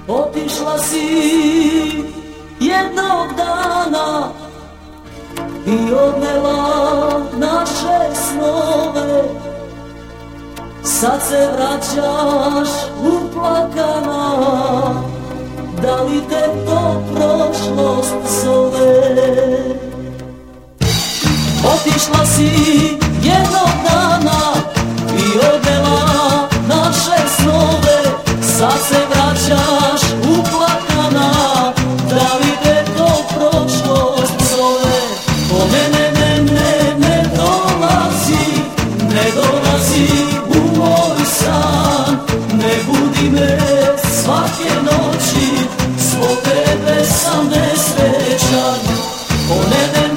Otišla si jednog dana i odnela naše snove. Sad se vraćaš uplakana, da li te to prošlost zove? Otišla si jednog dana i odnela naše snove. Sad se vraćaš uplakana, da li te to prošlost zove? O ne dolazi, ne dolazi u moj san, ne budi me svake noći, zbog tebe sam nesrećan. O ne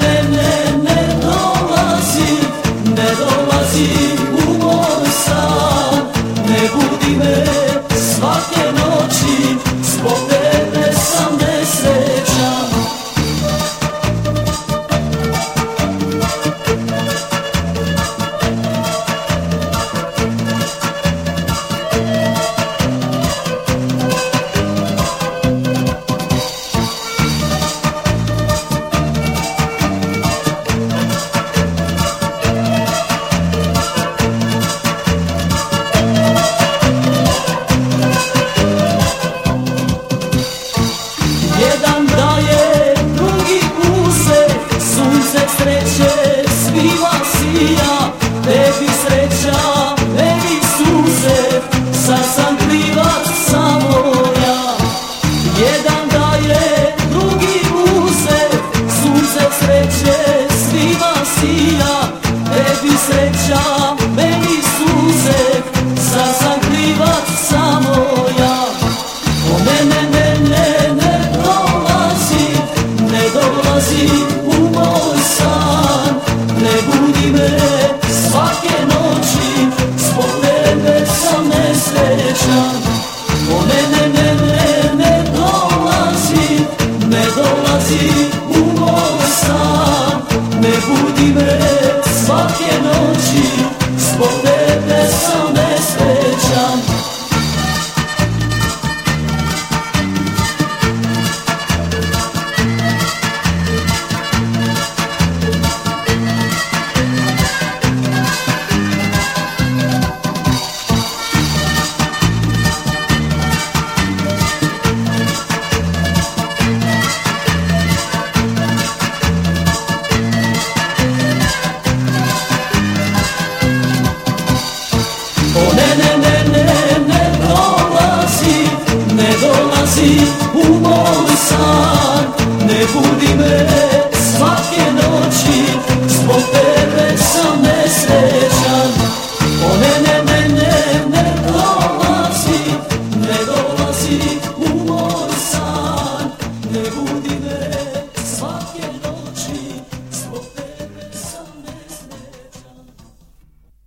dolazi, ne dolazi u moj san, ne budi me svake noći, zbog tebe sam nesrećan. Jedan daje, drugi puse, sunce sreće svima sija. Tebi sreća, meni suze, sad sam krivac samo ja. Jedan daje, drugi puse, sunce sreće svima sija. Tebi sreća, meni suze, sad sam krivac samo ja. O ne dolazi u moj san, ne budi me svake noći, zbog tebe sam nesrećan. O ne dolazi u moj san, ne budi me svake noći, zbog tebe sam nesrećan. O ne dolazi u moj san, ne budi me svake noći, zbog tebe sam nesrećan. O ne dolazi u moj san, ne budi me